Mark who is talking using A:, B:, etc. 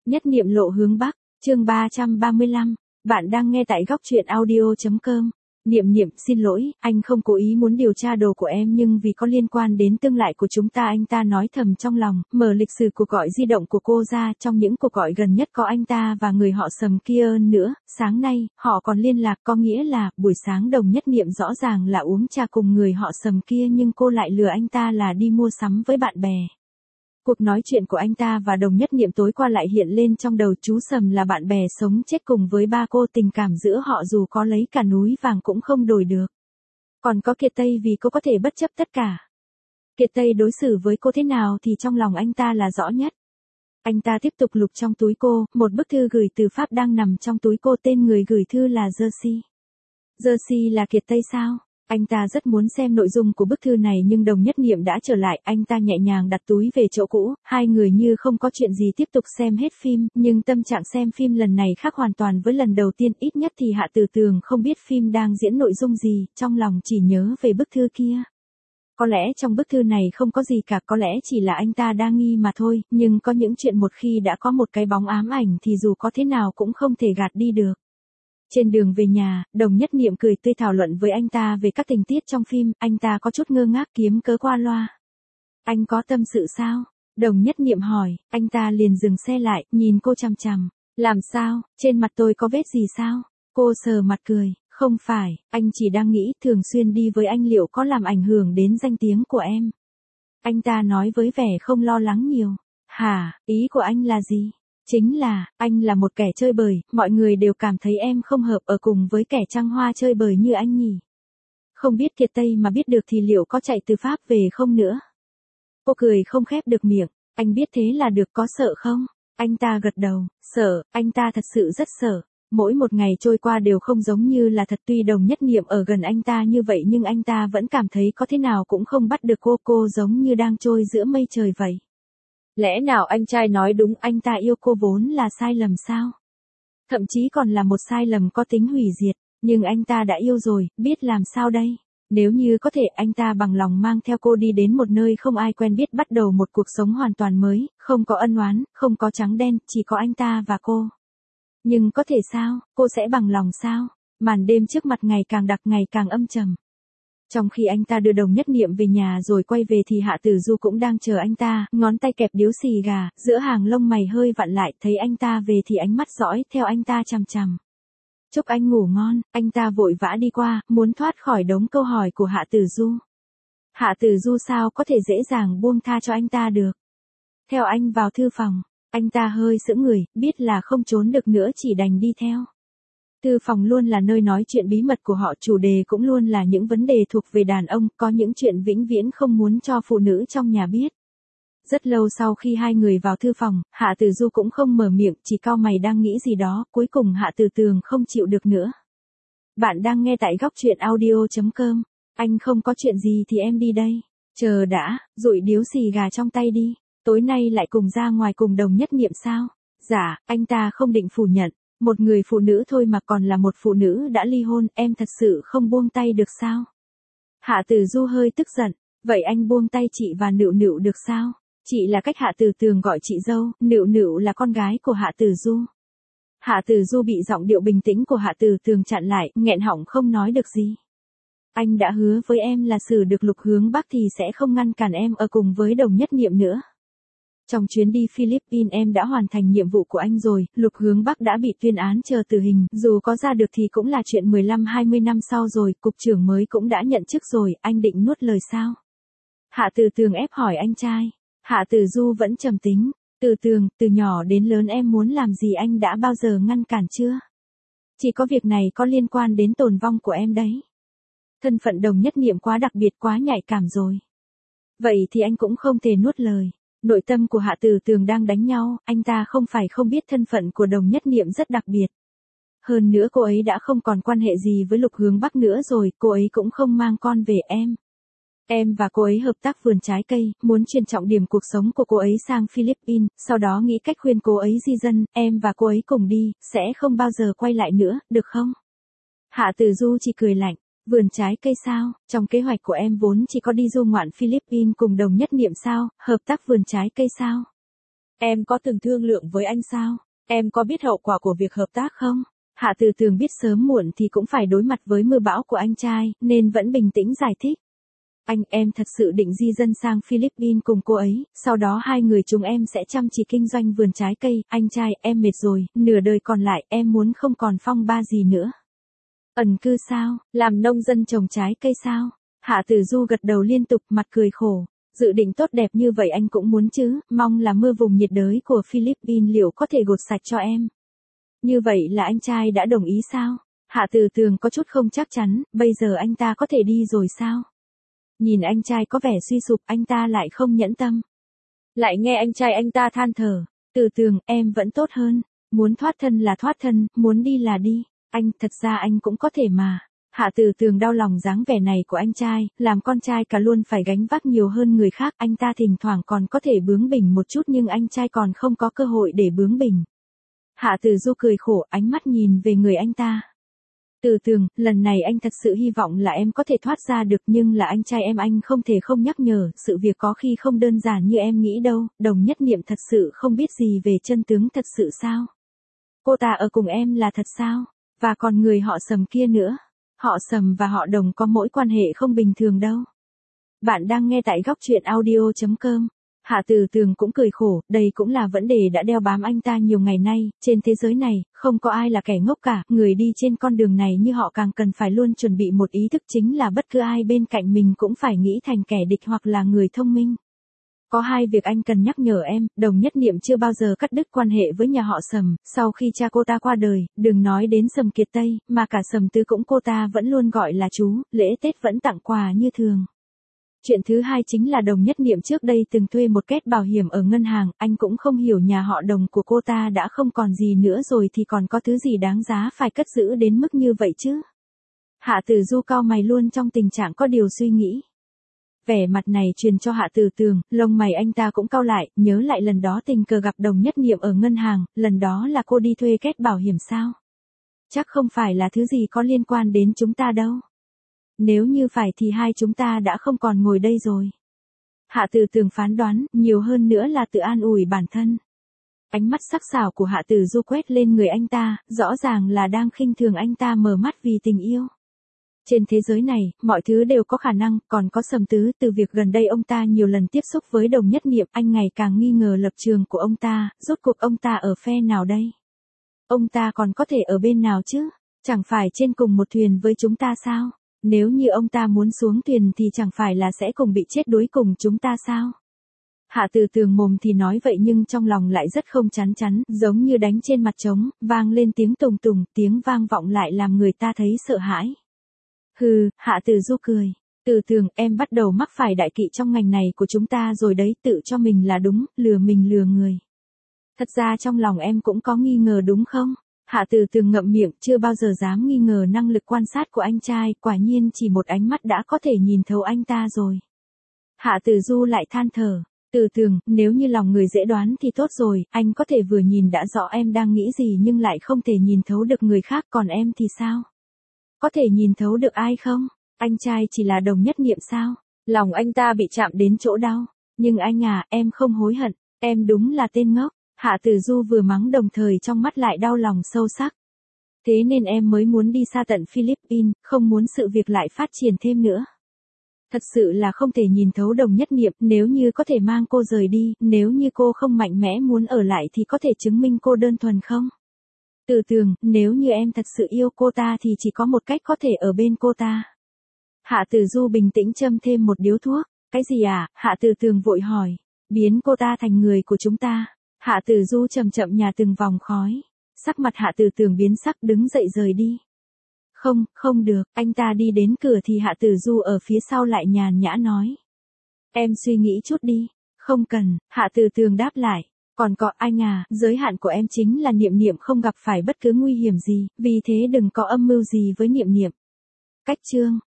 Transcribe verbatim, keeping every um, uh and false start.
A: Nhất niệm lộ hướng Bắc, chương ba trăm ba mươi lăm. Bạn đang nghe tại góc truyện audio chấm com. Niệm niệm, xin lỗi, anh không cố ý muốn điều tra đồ của em nhưng vì có liên quan đến tương lai của chúng ta, anh ta nói thầm trong lòng, mở lịch sử cuộc gọi di động của cô ra, trong những cuộc gọi gần nhất có anh ta và người họ Sầm kia nữa, sáng nay, họ còn liên lạc, có nghĩa là, buổi sáng Đồng Nhất Niệm rõ ràng là uống trà cùng người họ Sầm kia nhưng cô lại lừa anh ta là đi mua sắm với bạn bè. Cuộc nói chuyện của anh ta và Đồng Nhất Niệm tối qua lại hiện lên trong đầu chú Sầm là bạn bè sống chết cùng với ba cô, tình cảm giữa họ dù có lấy cả núi vàng cũng không đổi được. Còn có Kiệt Tây vì cô có thể bất chấp tất cả. Kiệt Tây đối xử với cô thế nào thì trong lòng anh ta là rõ nhất. Anh ta tiếp tục lục trong túi cô, một bức thư gửi từ Pháp đang nằm trong túi cô, tên người gửi thư là Jersey. Jersey là Kiệt Tây sao? Anh ta rất muốn xem nội dung của bức thư này nhưng Đồng Nhất Niệm đã trở lại, anh ta nhẹ nhàng đặt túi về chỗ cũ, hai người như không có chuyện gì tiếp tục xem hết phim, nhưng tâm trạng xem phim lần này khác hoàn toàn với lần đầu tiên, ít nhất thì Hạ Tử Tường không biết phim đang diễn nội dung gì, trong lòng chỉ nhớ về bức thư kia. Có lẽ trong bức thư này không có gì cả, có lẽ chỉ là anh ta đang nghi mà thôi, nhưng có những chuyện một khi đã có một cái bóng ám ảnh thì dù có thế nào cũng không thể gạt đi được. Trên đường về nhà, Đồng Nhất Niệm cười tươi thảo luận với anh ta về các tình tiết trong phim, anh ta có chút ngơ ngác kiếm cớ qua loa. Anh có tâm sự sao? Đồng Nhất Niệm hỏi, anh ta liền dừng xe lại, nhìn cô chằm chằm. Làm sao, trên mặt tôi có vết gì sao? Cô sờ mặt cười, không phải, anh chỉ đang nghĩ thường xuyên đi với anh liệu có làm ảnh hưởng đến danh tiếng của em. Anh ta nói với vẻ không lo lắng nhiều. Hả, ý của anh là gì? Chính là, anh là một kẻ chơi bời, mọi người đều cảm thấy em không hợp ở cùng với kẻ trăng hoa chơi bời như anh nhỉ. Không biết Kiệt Tây mà biết được thì liệu có chạy từ Pháp về không nữa? Cô cười không khép được miệng, anh biết thế là được, có sợ không? Anh ta gật đầu, sợ, anh ta thật sự rất sợ. Mỗi một ngày trôi qua đều không giống như là thật, tuy Đồng Nhất Niệm ở gần anh ta như vậy nhưng anh ta vẫn cảm thấy có thế nào cũng không bắt được cô, cô giống như đang trôi giữa mây trời vậy. Lẽ nào anh trai nói đúng, anh ta yêu cô vốn là sai lầm sao? Thậm chí còn là một sai lầm có tính hủy diệt, nhưng anh ta đã yêu rồi, biết làm sao đây? Nếu như có thể anh ta bằng lòng mang theo cô đi đến một nơi không ai quen biết, bắt đầu một cuộc sống hoàn toàn mới, không có ân oán, không có trắng đen, chỉ có anh ta và cô. Nhưng có thể sao, cô sẽ bằng lòng sao? Màn đêm trước mặt ngày càng đặc, ngày càng âm trầm. Trong khi anh ta đưa Đồng Nhất Niệm về nhà rồi quay về thì Hạ Tử Du cũng đang chờ anh ta, ngón tay kẹp điếu xì gà, giữa hàng lông mày hơi vặn lại, thấy anh ta về thì ánh mắt dõi theo anh ta chằm chằm. Chúc anh ngủ ngon, anh ta vội vã đi qua, muốn thoát khỏi đống câu hỏi của Hạ Tử Du. Hạ Tử Du sao có thể dễ dàng buông tha cho anh ta được. Theo anh vào thư phòng, anh ta hơi sững người, biết là không trốn được nữa chỉ đành đi theo. Thư phòng luôn là nơi nói chuyện bí mật của họ, chủ đề cũng luôn là những vấn đề thuộc về đàn ông, có những chuyện vĩnh viễn không muốn cho phụ nữ trong nhà biết. Rất lâu sau khi hai người vào thư phòng, Hạ Tử Du cũng không mở miệng, chỉ cau mày đang nghĩ gì đó, cuối cùng Hạ Tử Tường không chịu được nữa. Bạn đang nghe tại góc truyện audio chấm com, anh không có chuyện gì thì em đi đây. Chờ đã, dụi điếu xì gà trong tay đi, tối nay lại cùng ra ngoài cùng Đồng Nhất Niệm sao? Dạ, anh ta không định phủ nhận. Một người phụ nữ thôi mà còn là một phụ nữ đã ly hôn, em thật sự không buông tay được sao? Hạ Tử Du hơi tức giận, vậy anh buông tay chị và Nựu Nựu được sao? Chị là cách Hạ Tử Tường gọi chị dâu, Nựu Nựu là con gái của Hạ Tử Du. Hạ Tử Du bị giọng điệu bình tĩnh của Hạ Tử Tường chặn lại, nghẹn họng không nói được gì. Anh đã hứa với em là xử được Lục Hướng Bắc thì sẽ không ngăn cản em ở cùng với Đồng Nhất Niệm nữa. Trong chuyến đi Philippines em đã hoàn thành nhiệm vụ của anh rồi, Lục Hướng Bắc đã bị tuyên án chờ tử hình, dù có ra được thì cũng là chuyện mười lăm hai mươi năm sau rồi, cục trưởng mới cũng đã nhận chức rồi, anh định nuốt lời sao? Hạ Tử Tường ép hỏi anh trai. Hạ Tử Du vẫn trầm tính, Tử Tường, từ nhỏ đến lớn em muốn làm gì anh đã bao giờ ngăn cản chưa? Chỉ có việc này có liên quan đến tồn vong của em đấy. Thân phận Đồng Nhất Niệm quá đặc biệt, quá nhạy cảm rồi. Vậy thì anh cũng không thể nuốt lời. Nội tâm của Hạ Tử Tường đang đánh nhau, anh ta không phải không biết thân phận của Đồng Nhất Niệm rất đặc biệt. Hơn nữa cô ấy đã không còn quan hệ gì với Lục Hướng Bắc nữa rồi, cô ấy cũng không mang con về em. Em và cô ấy hợp tác vườn trái cây, muốn chuyển trọng điểm cuộc sống của cô ấy sang Philippines, sau đó nghĩ cách khuyên cô ấy di dân, em và cô ấy cùng đi, sẽ không bao giờ quay lại nữa, được không? Hạ Tử Du chỉ cười lạnh. Vườn trái cây sao? Trong kế hoạch của em vốn chỉ có đi du ngoạn Philippines cùng Đồng Nhất Niệm sao? Hợp tác vườn trái cây sao? Em có từng thương lượng với anh sao? Em có biết hậu quả của việc hợp tác không? Hạ Từ Tường biết sớm muộn thì cũng phải đối mặt với mưa bão của anh trai, nên vẫn bình tĩnh giải thích. Anh, em thật sự định di dân sang Philippines cùng cô ấy, sau đó hai người chúng em sẽ chăm chỉ kinh doanh vườn trái cây. Anh trai, em mệt rồi, nửa đời còn lại em muốn không còn phong ba gì nữa. Ẩn cư sao? Làm nông dân trồng trái cây sao? Hạ Tử Du gật đầu liên tục, mặt cười khổ. Dự định tốt đẹp như vậy anh cũng muốn chứ, mong là mưa vùng nhiệt đới của Philippines liệu có thể gột sạch cho em. Như vậy là anh trai đã đồng ý sao? Hạ Từ Tường có chút không chắc chắn, bây giờ anh ta có thể đi rồi sao? Nhìn anh trai có vẻ suy sụp, anh ta lại không nhẫn tâm. Lại nghe anh trai anh ta than thở, Từ Tường, em vẫn tốt hơn, muốn thoát thân là thoát thân, muốn đi là đi, anh, thật ra anh cũng có thể mà. Hạ Từ Tường đau lòng dáng vẻ này của anh trai, làm con trai cả luôn phải gánh vác nhiều hơn người khác, anh ta thỉnh thoảng còn có thể bướng bỉnh một chút nhưng anh trai còn không có cơ hội để bướng bỉnh. Hạ Từ Du cười khổ, ánh mắt nhìn về người anh ta. Từ Tường, lần này anh thật sự hy vọng là em có thể thoát ra được, nhưng là anh trai em, anh không thể không nhắc nhở, sự việc có khi không đơn giản như em nghĩ đâu. Đồng Nhất Niệm thật sự không biết gì về chân tướng thật sự sao? Cô ta ở cùng em là thật sao? Và còn người họ Sầm kia nữa. Họ Sầm và họ Đồng có mối quan hệ không bình thường đâu. Bạn đang nghe tại góc truyện audio chấm com. Hạ Từ Tường cũng cười khổ, đây cũng là vấn đề đã đeo bám anh ta nhiều ngày nay, trên thế giới này, không có ai là kẻ ngốc cả, người đi trên con đường này như họ càng cần phải luôn chuẩn bị một ý thức, chính là bất cứ ai bên cạnh mình cũng phải nghĩ thành kẻ địch hoặc là người thông minh. Có hai việc anh cần nhắc nhở em, Đồng Nhất Niệm chưa bao giờ cắt đứt quan hệ với nhà họ Sầm, sau khi cha cô ta qua đời, đừng nói đến Sầm Kiệt Tây, mà cả Sầm Tứ cũng cô ta vẫn luôn gọi là chú, lễ Tết vẫn tặng quà như thường. Chuyện thứ hai chính là Đồng Nhất Niệm trước đây từng thuê một kết bảo hiểm ở ngân hàng, anh cũng không hiểu nhà họ Đồng của cô ta đã không còn gì nữa rồi thì còn có thứ gì đáng giá phải cất giữ đến mức như vậy chứ. Hạ Tử Du cau mày luôn trong tình trạng có điều suy nghĩ. Vẻ mặt này truyền cho Hạ Từ Tường, lông mày anh ta cũng cau lại, nhớ lại lần đó tình cờ gặp Đồng Nhất Niệm ở ngân hàng, lần đó là cô đi thuê kết bảo hiểm sao? Chắc không phải là thứ gì có liên quan đến chúng ta đâu. Nếu như phải thì hai chúng ta đã không còn ngồi đây rồi. Hạ Từ Tường phán đoán, nhiều hơn nữa là tự an ủi bản thân. Ánh mắt sắc sảo của Hạ Tử Du quét lên người anh ta, rõ ràng là đang khinh thường anh ta mờ mắt vì tình yêu. Trên thế giới này, mọi thứ đều có khả năng, còn có Sầm Tứ, từ việc gần đây ông ta nhiều lần tiếp xúc với Đồng Nhất Niệm, anh ngày càng nghi ngờ lập trường của ông ta, rốt cuộc ông ta ở phe nào đây? Ông ta còn có thể ở bên nào chứ? Chẳng phải trên cùng một thuyền với chúng ta sao? Nếu như ông ta muốn xuống thuyền thì chẳng phải là sẽ cùng bị chết đuối cùng chúng ta sao? Hạ Từ Tường mồm thì nói vậy nhưng trong lòng lại rất không chắn chắn, giống như đánh trên mặt trống, vang lên tiếng tùng tùng, tiếng vang vọng lại làm người ta thấy sợ hãi. Hừ, Hạ Từ Du cười. Từ Tường, em bắt đầu mắc phải đại kỵ trong ngành này của chúng ta rồi đấy, tự cho mình là đúng, lừa mình lừa người. Thật ra trong lòng em cũng có nghi ngờ đúng không? Hạ Từ Tường ngậm miệng, chưa bao giờ dám nghi ngờ năng lực quan sát của anh trai, quả nhiên chỉ một ánh mắt đã có thể nhìn thấu anh ta rồi. Hạ Từ Du lại than thở, Từ Tường, nếu như lòng người dễ đoán thì tốt rồi, anh có thể vừa nhìn đã rõ em đang nghĩ gì nhưng lại không thể nhìn thấu được người khác, còn em thì sao? Có thể nhìn thấu được ai không? Anh trai chỉ là Đồng Nhất Niệm sao? Lòng anh ta bị chạm đến chỗ đau. Nhưng anh à, em không hối hận, em đúng là tên ngốc. Hạ Tử Du vừa mắng đồng thời trong mắt lại đau lòng sâu sắc. Thế nên em mới muốn đi xa tận Philippines, không muốn sự việc lại phát triển thêm nữa. Thật sự là không thể nhìn thấu Đồng Nhất Niệm, nếu như có thể mang cô rời đi, nếu như cô không mạnh mẽ muốn ở lại thì có thể chứng minh cô đơn thuần không? Từ Tường, nếu như em thật sự yêu cô ta thì chỉ có một cách có thể ở bên cô ta. Hạ Tử Du bình tĩnh châm thêm một điếu thuốc. Cái gì à? Hạ Tử Tường vội hỏi. Biến cô ta thành người của chúng ta. Hạ Tử Du chậm chậm nhả từng vòng khói. Sắc mặt Hạ Tử Tường biến sắc, đứng dậy rời đi. Không, không được, anh ta đi đến cửa thì Hạ Tử Du ở phía sau lại nhàn nhã nói. Em suy nghĩ chút đi. Không cần, Hạ Tử Tường đáp lại. Còn có anh à, giới hạn của em chính là Niệm Niệm không gặp phải bất cứ nguy hiểm gì, vì thế đừng có âm mưu gì với Niệm Niệm. Cách chương